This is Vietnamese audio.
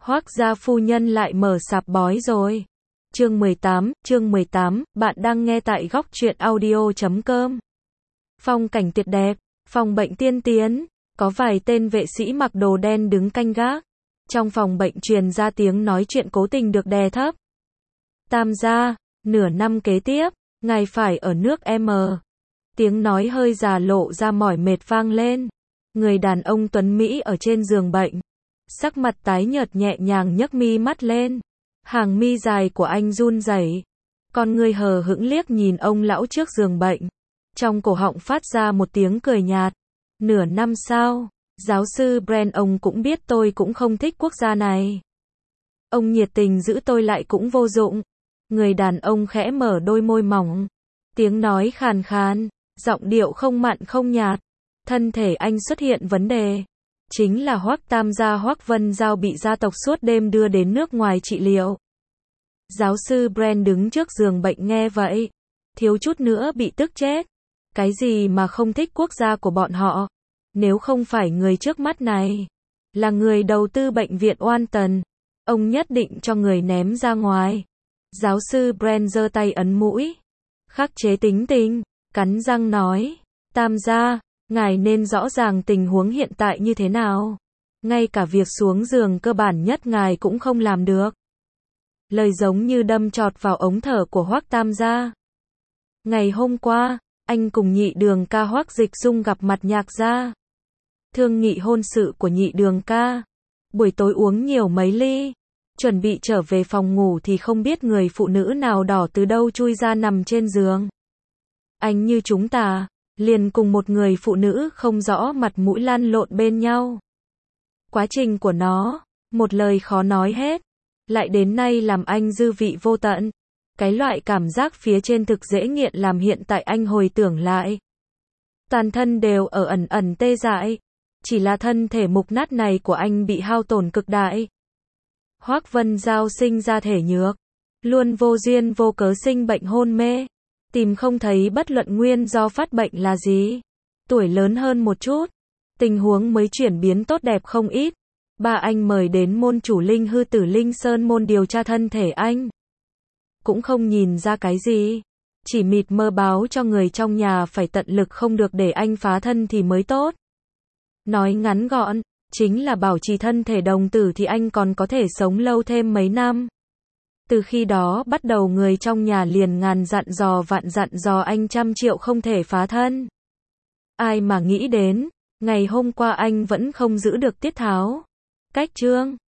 Hoác gia phu nhân lại mở sạp bói rồi. Chương 18, bạn đang nghe tại góc truyện audio.com. Phong cảnh tuyệt đẹp, phòng bệnh tiên tiến, có vài tên vệ sĩ mặc đồ đen đứng canh gác. Trong phòng bệnh truyền ra tiếng nói chuyện cố tình được đè thấp. Tam gia, nửa năm kế tiếp, ngài phải ở nước M. Tiếng nói hơi già lộ ra mỏi mệt vang lên. Người đàn ông tuấn Mỹ ở trên giường bệnh, sắc mặt tái nhợt nhẹ nhàng nhấc mi mắt lên. Hàng mi dài của anh run rẩy, con người hờ hững liếc nhìn ông lão trước giường bệnh. Trong cổ họng phát ra một tiếng cười nhạt. Nửa năm sau, giáo sư Brand, ông cũng biết tôi cũng không thích quốc gia này. Ông nhiệt tình giữ tôi lại cũng vô dụng. Người đàn ông khẽ mở đôi môi mỏng, tiếng nói khàn khàn, giọng điệu không mặn không nhạt. Thân thể anh xuất hiện vấn đề. Chính là Hoác Tam gia Hoác Vân Giao bị gia tộc suốt đêm đưa đến nước ngoài trị liệu. Giáo sư Brand đứng trước giường bệnh nghe vậy, thiếu chút nữa bị tức chết. Cái gì mà không thích quốc gia của bọn họ? Nếu không phải người trước mắt này là người đầu tư bệnh viện Walton, ông nhất định cho người ném ra ngoài. Giáo sư Brand giơ tay ấn mũi, khắc chế tính tình, cắn răng nói, Tam gia, ngài nên rõ ràng tình huống hiện tại như thế nào. Ngay cả việc xuống giường cơ bản nhất ngài cũng không làm được. Lời giống như đâm chọt vào ống thở của Hoác Tam gia. Ngày hôm qua, anh cùng nhị đường ca Hoác Dịch Dung gặp mặt Nhạc gia. Thương nghị hôn sự của nhị đường ca. Buổi tối uống nhiều mấy ly, chuẩn bị trở về phòng ngủ thì không biết người phụ nữ nào đỏ từ đâu chui ra nằm trên giường. Anh như chúng ta, liền cùng một người phụ nữ không rõ mặt mũi lăn lộn bên nhau. Quá trình của nó, một lời khó nói hết, lại đến nay làm anh dư vị vô tận. Cái loại cảm giác phía trên thực dễ nghiện làm hiện tại anh hồi tưởng lại. Toàn thân đều ở ẩn ẩn tê dại. Chỉ là thân thể mục nát này của anh bị hao tổn cực đại. Hoác Vân Giao sinh ra thể nhược, luôn vô duyên vô cớ sinh bệnh hôn mê. Tìm không thấy bất luận nguyên do phát bệnh là gì. Tuổi lớn hơn một chút, tình huống mới chuyển biến tốt đẹp không ít. Ba anh mời đến môn chủ Linh Hư Tử Linh Sơn môn điều tra thân thể anh. Cũng không nhìn ra cái gì, chỉ mịt mờ báo cho người trong nhà phải tận lực không được để anh phá thân thì mới tốt. Nói ngắn gọn, chính là bảo trì thân thể đồng tử thì anh còn có thể sống lâu thêm mấy năm. Từ khi đó bắt đầu người trong nhà liền ngàn dặn dò vạn dặn dò anh 100 triệu không thể phá thân. Ai mà nghĩ đến, ngày hôm qua anh vẫn không giữ được tiết tháo. Cách chương